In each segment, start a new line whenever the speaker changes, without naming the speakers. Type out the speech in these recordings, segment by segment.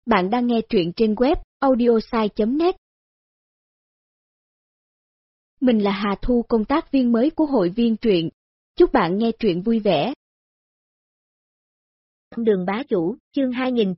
Bạn đang nghe truyện trên web audiosai.net. Mình là Hà Thu, công tác viên mới của hội viên truyện. Chúc bạn nghe truyện vui vẻ.
Đường bá chủ, chương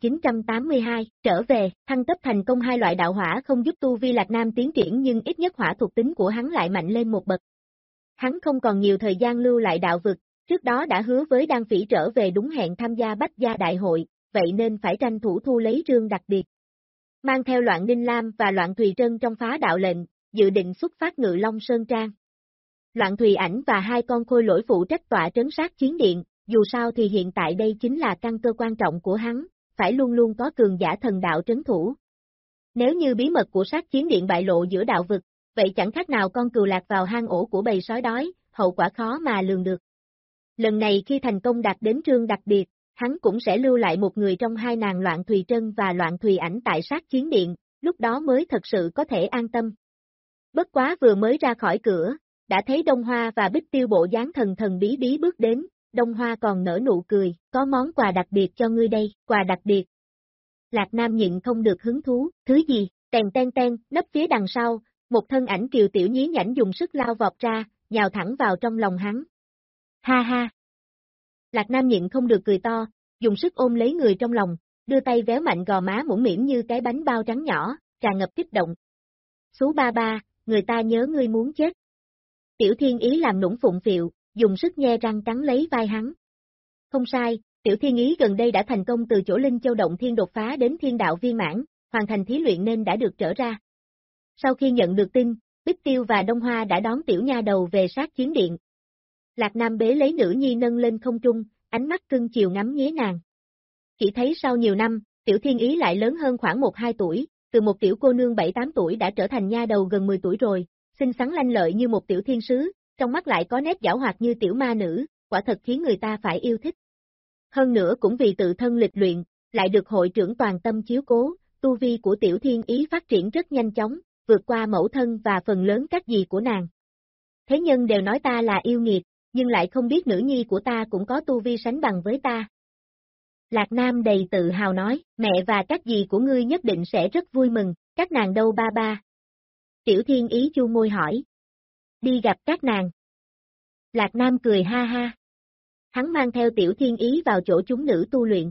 2982, trở về, thăng cấp thành công. Hai loại đạo hỏa không giúp tu vi Lạc Nam tiến triển, nhưng ít nhất hỏa thuộc tính của hắn lại mạnh lên một bậc. Hắn không còn nhiều thời gian lưu lại đạo vực, trước đó đã hứa với Đan Phỉ trở về đúng hẹn tham gia Bách gia đại hội, vậy nên phải tranh thủ thu lấy trương đặc biệt. Mang theo Loạn Ninh Lam và Loạn Thùy Trân trong phá đạo lệnh, dự định xuất phát Ngự Long Sơn Trang. Loạn Thùy Ảnh và hai con khôi lỗi phụ trách tọa trấn sát chiến điện, dù sao thì hiện tại đây chính là căn cơ quan trọng của hắn, phải luôn luôn có cường giả thần đạo trấn thủ. Nếu như bí mật của sát chiến điện bại lộ giữa đạo vực, vậy chẳng khác nào con cừu lạc vào hang ổ của bầy sói đói, hậu quả khó mà lường được. Lần này khi thành công đạt đến trương đặc biệt, hắn cũng sẽ lưu lại một người trong hai nàng Loạn Thùy Trân và Loạn Thùy Ảnh tại sát chiến điện, lúc đó mới thật sự có thể an tâm. Bất quá vừa mới ra khỏi cửa, đã thấy Đông Hoa và Bích Tiêu bộ dáng thần thần bí bí bước đến, Đông Hoa còn nở nụ cười, có món quà đặc biệt cho ngươi đây, quà đặc biệt. Lạc Nam nhịn không được hứng thú, thứ gì, ten, nấp phía đằng sau, một thân ảnh kiều tiểu nhí nhảnh dùng sức lao vọt ra, nhào thẳng vào trong lòng hắn. Ha ha! Lạc Nam nhịn không được cười to, dùng sức ôm lấy người trong lòng, đưa tay véo mạnh gò má mũm mĩm như cái bánh bao trắng nhỏ, tràn ngập kích động. Xú ba ba, người ta nhớ ngươi muốn chết. Tiểu Thiên Ý làm nũng phụng phịu, dùng sức nhe răng cắn lấy vai hắn. Không sai, Tiểu Thiên Ý gần đây đã thành công từ chỗ Linh Châu Động Thiên đột phá đến thiên đạo viên mãn, hoàn thành thí luyện nên đã được trở ra. Sau khi nhận được tin, Bích Tiêu và Đông Hoa đã đón tiểu nha đầu về sát chiến điện. Lạc Nam bế lấy nữ nhi nâng lên không trung, ánh mắt cưng chiều ngắm nghía nàng. Chỉ thấy sau nhiều năm, Tiểu Thiên Ý lại lớn hơn khoảng 1-2 tuổi, từ một tiểu cô nương 7-8 tuổi đã trở thành nha đầu gần 10 tuổi rồi, xinh xắn lanh lợi như một tiểu thiên sứ, trong mắt lại có nét giảo hoạt như tiểu ma nữ, quả thật khiến người ta phải yêu thích. Hơn nữa cũng vì tự thân lịch luyện, lại được hội trưởng toàn tâm chiếu cố, tu vi của Tiểu Thiên Ý phát triển rất nhanh chóng, vượt qua mẫu thân và phần lớn các dì của nàng. Thế nhân đều nói ta là yêu nghiệt, nhưng lại không biết nữ nhi của ta cũng có tu vi sánh bằng với ta. Lạc Nam đầy tự hào nói, mẹ và các dì của ngươi nhất định sẽ rất vui mừng, các nàng đâu ba ba? Tiểu Thiên Ý chu môi hỏi. Đi gặp các nàng. Lạc Nam cười ha ha. Hắn mang theo Tiểu Thiên Ý vào chỗ chúng nữ tu luyện.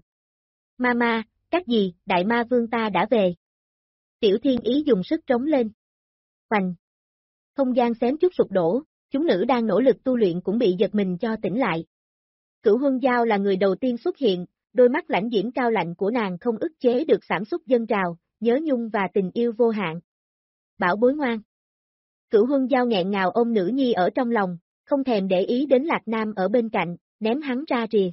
Mama, các dì, đại ma vương ta đã về. Tiểu Thiên Ý dùng sức trống lên. Hoành. Không gian xém chút sụp đổ, chúng nữ đang nỗ lực tu luyện cũng bị giật mình cho tỉnh lại. Cửu Huân Giao là người đầu tiên xuất hiện, đôi mắt lãnh diễm cao lạnh của nàng không ức chế được cảm xúc dâng trào, nhớ nhung và tình yêu vô hạn. Bảo bối ngoan. Cửu Huân Giao nghẹn ngào ôm nữ nhi ở trong lòng, không thèm để ý đến Lạc Nam ở bên cạnh, ném hắn ra rìa.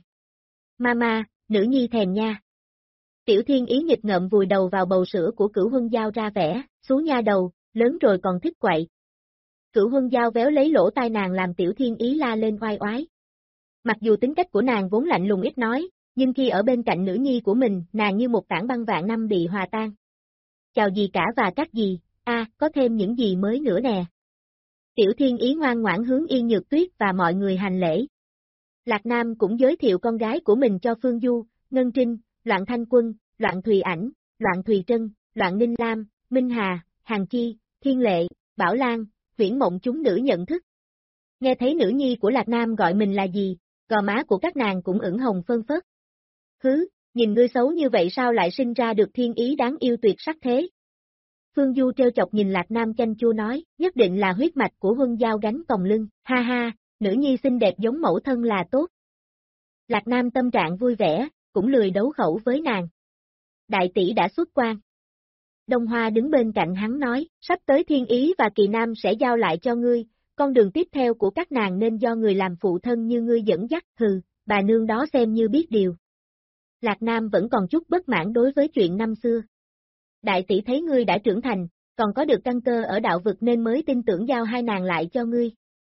Mama, nữ nhi thèm nha. Tiểu Thiên Ý nghịch ngợm vùi đầu vào bầu sữa của Cửu Huân Giao ra vẻ, xú nha đầu, lớn rồi còn thích quậy. Cửu Huân Giao véo lấy lỗ tai nàng làm Tiểu Thiên Ý la lên oai oái. Mặc dù tính cách của nàng vốn lạnh lùng ít nói, nhưng khi ở bên cạnh nữ nhi của mình, nàng như một tảng băng vạn năm bị hòa tan. Chào dì cả và các dì, có thêm những gì mới nữa nè. Tiểu Thiên Ý ngoan ngoãn hướng Yên Nhược Tuyết và mọi người hành lễ. Lạc Nam cũng giới thiệu con gái của mình cho Phương Du, Ngân Trinh, Loạn Thanh Quân, Loạn Thùy Ảnh, Loạn Thùy Trân, Loạn Ninh Lam, Minh Hà, Hàng Chi, Thiên Lệ, Bảo Lan, Huyễn Mộng chúng nữ nhận thức. Nghe thấy nữ nhi của Lạc Nam gọi mình là gì, gò má của các nàng cũng ửng hồng phơn phớt. Hứ, nhìn ngươi xấu như vậy sao lại sinh ra được Thiên Ý đáng yêu tuyệt sắc thế? Phương Du trêu chọc nhìn Lạc Nam chanh chua nói, nhất định là huyết mạch của Huân Giao gánh còng lưng, ha ha, nữ nhi xinh đẹp giống mẫu thân là tốt. Lạc Nam tâm trạng vui vẻ, cũng lười đấu khẩu với nàng. Đại tỷ đã xuất quan. Đông Hoa đứng bên cạnh hắn nói, sắp tới Thiên Ý và Kỳ Nam sẽ giao lại cho ngươi, con đường tiếp theo của các nàng nên do người làm phụ thân như ngươi dẫn dắt, hừ, bà nương đó xem như biết điều. Lạc Nam vẫn còn chút bất mãn đối với chuyện năm xưa. Đại tỷ thấy ngươi đã trưởng thành, còn có được căn cơ ở đạo vực nên mới tin tưởng giao hai nàng lại cho ngươi.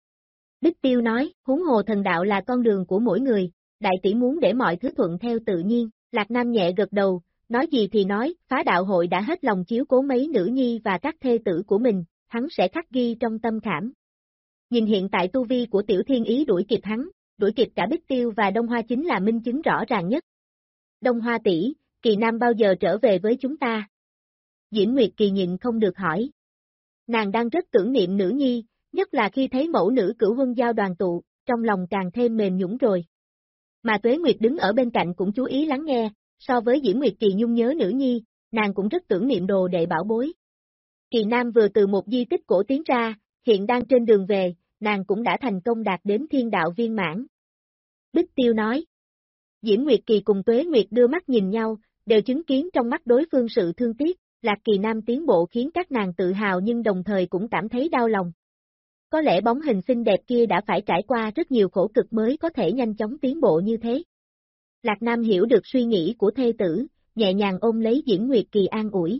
Bích Tiêu nói, huống hồ thần đạo là con đường của mỗi người, đại tỷ muốn để mọi thứ thuận theo tự nhiên, Lạc Nam nhẹ gật đầu, nói gì thì nói, phá đạo hội đã hết lòng chiếu cố mấy nữ nhi và các thê tử của mình, hắn sẽ khắc ghi trong tâm khảm. Nhìn hiện tại tu vi của Tiểu Thiên Ý đuổi kịp hắn, đuổi kịp cả Bích Tiêu và Đông Hoa chính là minh chứng rõ ràng nhất. Đông Hoa tỷ, Kỳ Nam bao giờ trở về với chúng ta? Diễm Nguyệt Kỳ nhịn không được hỏi. Nàng đang rất tưởng niệm nữ nhi, nhất là khi thấy mẫu nữ cửu huân giao đoàn tụ, trong lòng càng thêm mềm nhũn rồi. Mà Tuế Nguyệt đứng ở bên cạnh cũng chú ý lắng nghe, so với Diễm Nguyệt Kỳ nhung nhớ nữ nhi, nàng cũng rất tưởng niệm đồ đệ bảo bối. Kỳ Nam vừa từ một di tích cổ tiến ra, hiện đang trên đường về, nàng cũng đã thành công đạt đến thiên đạo viên mãn. Bích Tiêu nói. Diễm Nguyệt Kỳ cùng Tuế Nguyệt đưa mắt nhìn nhau, đều chứng kiến trong mắt đối phương sự thương tiếc, Lạc Kỳ Nam tiến bộ khiến các nàng tự hào nhưng đồng thời cũng cảm thấy đau lòng. Có lẽ bóng hình xinh đẹp kia đã phải trải qua rất nhiều khổ cực mới có thể nhanh chóng tiến bộ như thế. Lạc Nam hiểu được suy nghĩ của thê tử, nhẹ nhàng ôm lấy Diễm Nguyệt Kỳ an ủi.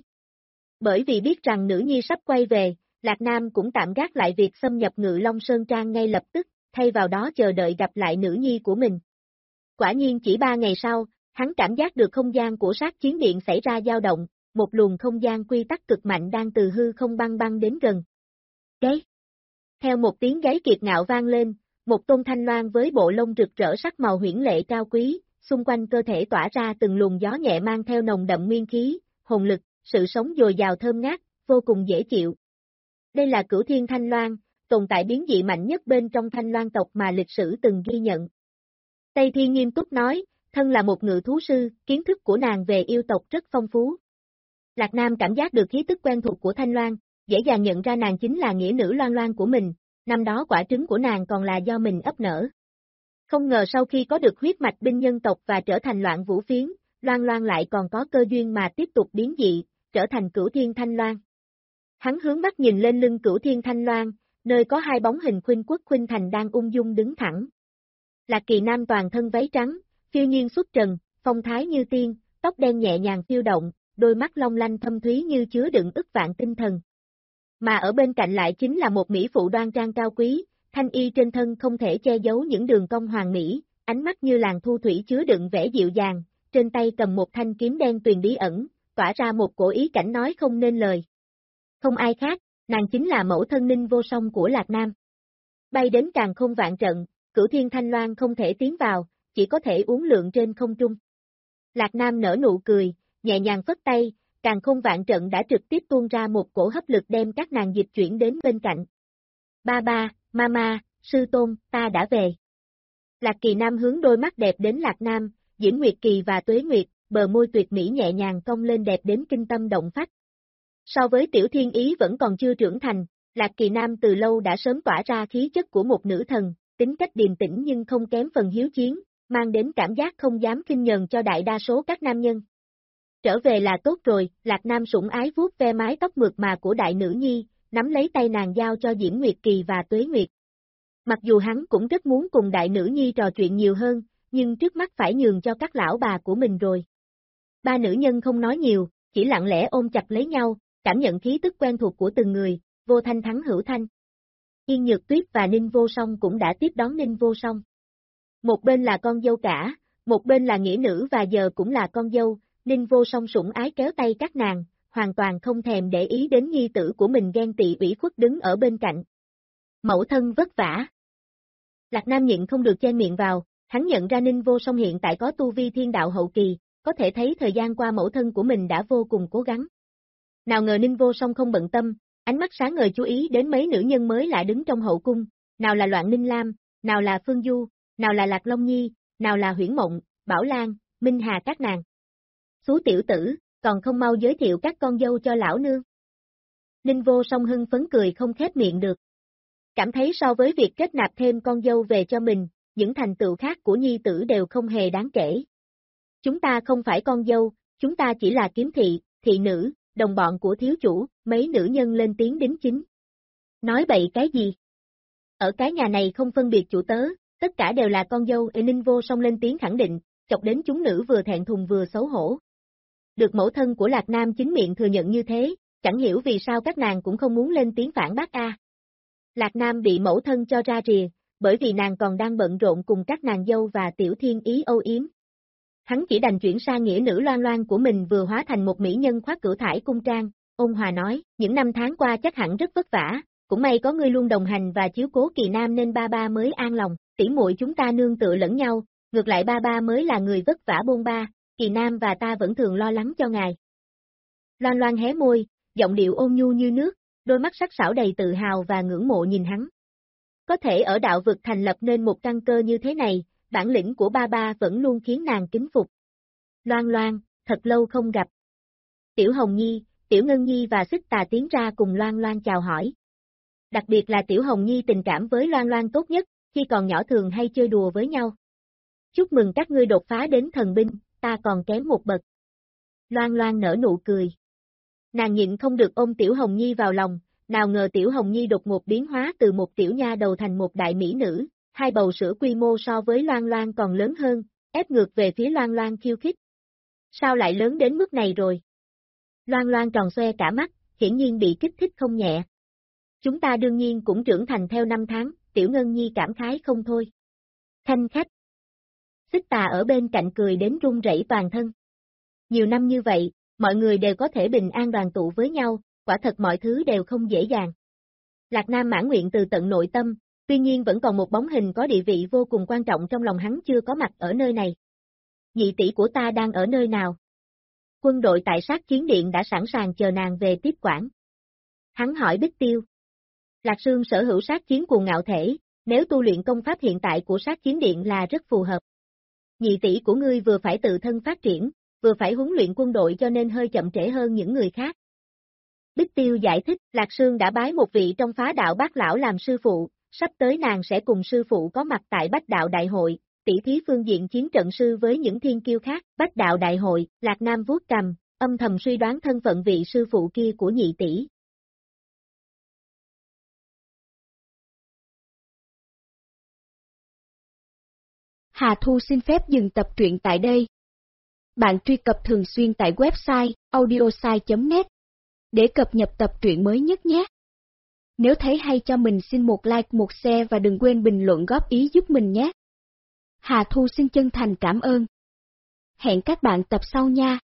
Bởi vì biết rằng nữ nhi sắp quay về, Lạc Nam cũng tạm gác lại việc xâm nhập Ngự Long Sơn Trang ngay lập tức, thay vào đó chờ đợi gặp lại nữ nhi của mình. Quả nhiên chỉ 3 ngày sau, hắn cảm giác được không gian của sát chiến điện xảy ra dao động, một luồng không gian quy tắc cực mạnh đang từ hư không băng băng đến gần. Gáy! Theo một tiếng gáy kiệt ngạo vang lên, một tôn thanh loan với bộ lông rực rỡ sắc màu huyễn lệ cao quý, xung quanh cơ thể tỏa ra từng luồng gió nhẹ mang theo nồng đậm nguyên khí, hồn lực, sự sống dồi dào thơm ngát, vô cùng dễ chịu. Đây là Cửu Thiên Thanh Loan, tồn tại biến dị mạnh nhất bên trong Thanh Loan tộc mà lịch sử từng ghi nhận. Tây Thiên nghiêm túc nói, thân là một ngự thú sư, kiến thức của nàng về yêu tộc rất phong phú. Lạc Nam cảm giác được khí tức quen thuộc của Thanh Loan, dễ dàng nhận ra nàng chính là nghĩa nữ Loan Loan của mình, năm đó quả trứng của nàng còn là do mình ấp nở. Không ngờ sau khi có được huyết mạch binh nhân tộc và trở thành Loạn Vũ Phiến, Loan Loan lại còn có cơ duyên mà tiếp tục biến dị, trở thành Cửu Thiên Thanh Loan. Hắn hướng mắt nhìn lên lưng Cửu Thiên Thanh Loan, nơi có hai bóng hình Khuynh Quốc Khuynh Thành đang ung dung đứng thẳng. Lạc Kỳ Nam toàn thân váy trắng, phiêu nhiên xuất trần, phong thái như tiên, tóc đen nhẹ nhàng phiêu động, đôi mắt long lanh thâm thúy như chứa đựng ức vạn tinh thần. Mà ở bên cạnh lại chính là một mỹ phụ đoan trang cao quý, thanh y trên thân không thể che giấu những đường cong hoàn mỹ, ánh mắt như làn thu thủy chứa đựng vẻ dịu dàng, trên tay cầm một thanh kiếm đen tuyền bí ẩn, tỏa ra một cổ ý cảnh nói không nên lời. Không ai khác, nàng chính là mẫu thân Ninh Vô Song của Lạc Nam. Bay đến càn khôn vạn trận, Cửu Thiên Thanh Loan không thể tiến vào, chỉ có thể uốn lượn trên không trung. Lạc Nam nở nụ cười, nhẹ nhàng phất tay, càn khôn vạn trận đã trực tiếp tuôn ra một cổ hấp lực đem các nàng dịch chuyển đến bên cạnh. Ba ba, mama, sư tôn, ta đã về. Lạc Kỳ Nam hướng đôi mắt đẹp đến Lạc Nam, Diễm Nguyệt Kỳ và Tuế Nguyệt, bờ môi tuyệt mỹ nhẹ nhàng cong lên đẹp đến kinh tâm động phách. So với Tiểu Thiên Ý vẫn còn chưa trưởng thành, Lạc Kỳ Nam từ lâu đã sớm tỏa ra khí chất của một nữ thần, tính cách điềm tĩnh nhưng không kém phần hiếu chiến, mang đến cảm giác không dám khinh nhờn cho đại đa số các nam nhân. Trở về là tốt rồi, Lạc Nam sủng ái vuốt ve mái tóc mượt mà của đại nữ nhi, nắm lấy tay nàng giao cho Diễm Nguyệt Kỳ và Tuế Nguyệt. Mặc dù hắn cũng rất muốn cùng đại nữ nhi trò chuyện nhiều hơn, nhưng trước mắt phải nhường cho các lão bà của mình rồi. Ba nữ nhân không nói nhiều, chỉ lặng lẽ ôm chặt lấy nhau, cảm nhận khí tức quen thuộc của từng người, vô thanh thắng hữu thanh. Yên Nhược Tuyết và Ninh Vô Song cũng đã tiếp đón Ninh Vô Song. Một bên là con dâu cả, một bên là nghĩa nữ và giờ cũng là con dâu, Ninh Vô Song sủng ái kéo tay các nàng, hoàn toàn không thèm để ý đến nhi tử của mình ghen tị ủy khuất đứng ở bên cạnh. Mẫu thân vất vả. Lạc Nam nhịn không được chen miệng vào, hắn nhận ra Ninh Vô Song hiện tại có tu vi thiên đạo hậu kỳ, có thể thấy thời gian qua mẫu thân của mình đã vô cùng cố gắng. Nào ngờ Ninh Vô Song không bận tâm, ánh mắt sáng ngời chú ý đến mấy nữ nhân mới lạ đứng trong hậu cung, nào là Loạn Ninh Lam, nào là Phương Du, nào là Lạc Long Nhi, nào là Huyễn Mộng, Bảo Lan, Minh Hà các nàng. Xú tiểu tử, còn không mau giới thiệu các con dâu cho lão nương. Ninh Vô Song hưng phấn cười không khép miệng được. Cảm thấy so với việc kết nạp thêm con dâu về cho mình, những thành tựu khác của nhi tử đều không hề đáng kể. Chúng ta không phải con dâu, chúng ta chỉ là kiếm thị, thị nữ, đồng bọn của thiếu chủ, mấy nữ nhân lên tiếng đính chính. Nói bậy cái gì? Ở cái nhà này không phân biệt chủ tớ, tất cả đều là con dâu. Ninh Vô Song lên tiếng khẳng định, chọc đến chúng nữ vừa thẹn thùng vừa xấu hổ. Được mẫu thân của Lạc Nam chính miệng thừa nhận như thế, chẳng hiểu vì sao các nàng cũng không muốn lên tiếng phản bác a. Lạc Nam bị mẫu thân cho ra rìa, bởi vì nàng còn đang bận rộn cùng các nàng dâu và Tiểu Thiên Ý âu yếm. Hắn chỉ đành chuyển sang nghĩa nữ Loan Loan của mình vừa hóa thành một mỹ nhân khoác cửu thải cung trang, ôn hòa nói, những năm tháng qua chắc hẳn rất vất vả, cũng may có ngươi luôn đồng hành và chiếu cố Kỳ Nam nên ba ba mới an lòng, tỉ muội chúng ta nương tựa lẫn nhau, ngược lại ba ba mới là người vất vả bôn ba, Kỳ Nam và ta vẫn thường lo lắng cho ngài. Loan Loan hé môi, giọng điệu ôn nhu như nước, đôi mắt sắc sảo đầy tự hào và ngưỡng mộ nhìn hắn. Có thể ở đạo vực thành lập nên một căn cơ như thế này, bản lĩnh của ba ba vẫn luôn khiến nàng kính phục. Loan Loan, thật lâu không gặp. Tiểu Hồng Nhi, Tiểu Ngân Nhi và Xích Tà tiến ra cùng Loan Loan chào hỏi. Đặc biệt là Tiểu Hồng Nhi tình cảm với Loan Loan tốt nhất, khi còn nhỏ thường hay chơi đùa với nhau. Chúc mừng các ngươi đột phá đến thần binh, ta còn kém một bậc. Loan Loan nở nụ cười. Nàng nhịn không được ôm Tiểu Hồng Nhi vào lòng, nào ngờ Tiểu Hồng Nhi đột ngột biến hóa từ một tiểu nha đầu thành một đại mỹ nữ, hai bầu sữa quy mô so với Loan Loan còn lớn hơn, ép ngược về phía Loan Loan khiêu khích. Sao lại lớn đến mức này rồi? Loan Loan tròn xoe cả mắt, hiển nhiên bị kích thích không nhẹ. Chúng ta đương nhiên cũng trưởng thành theo năm tháng, Tiểu Ngân Nhi cảm khái không thôi. Thanh khách. Xích Tà ở bên cạnh cười đến run rẩy toàn thân. Nhiều năm như vậy, mọi người đều có thể bình an đoàn tụ với nhau, quả thật mọi thứ đều không dễ dàng. Lạc Nam mãn nguyện từ tận nội tâm, tuy nhiên vẫn còn một bóng hình có địa vị vô cùng quan trọng trong lòng hắn chưa có mặt ở nơi này. Nhị tỷ của ta đang ở nơi nào? Quân đội tại sát chiến điện đã sẵn sàng chờ nàng về tiếp quản. Hắn hỏi Bích Tiêu. Lạc Sương sở hữu sát chiến cuồng ngạo thể, nếu tu luyện công pháp hiện tại của sát chiến điện là rất phù hợp. Nhị tỷ của ngươi vừa phải tự thân phát triển, vừa phải huấn luyện quân đội cho nên hơi chậm trễ hơn những người khác. Bích Tiêu giải thích, Lạc Sương đã bái một vị trong phá đạo bác lão làm sư phụ, sắp tới nàng sẽ cùng sư phụ có mặt tại Bách Đạo Đại hội, tỷ thí phương diện chiến trận sư với những thiên kiêu khác. Bách Đạo Đại hội, Lạc Nam vuốt cằm, âm thầm suy đoán thân phận vị sư phụ kia của nhị tỷ.
Hà Thu xin phép dừng tập truyện tại đây. Bạn truy cập thường xuyên tại website audiosai.net để cập nhật tập truyện mới nhất nhé. Nếu thấy hay cho mình xin một like, một share và đừng quên bình luận góp ý giúp mình nhé. Hà Thu xin chân thành cảm ơn. Hẹn các bạn tập sau nha.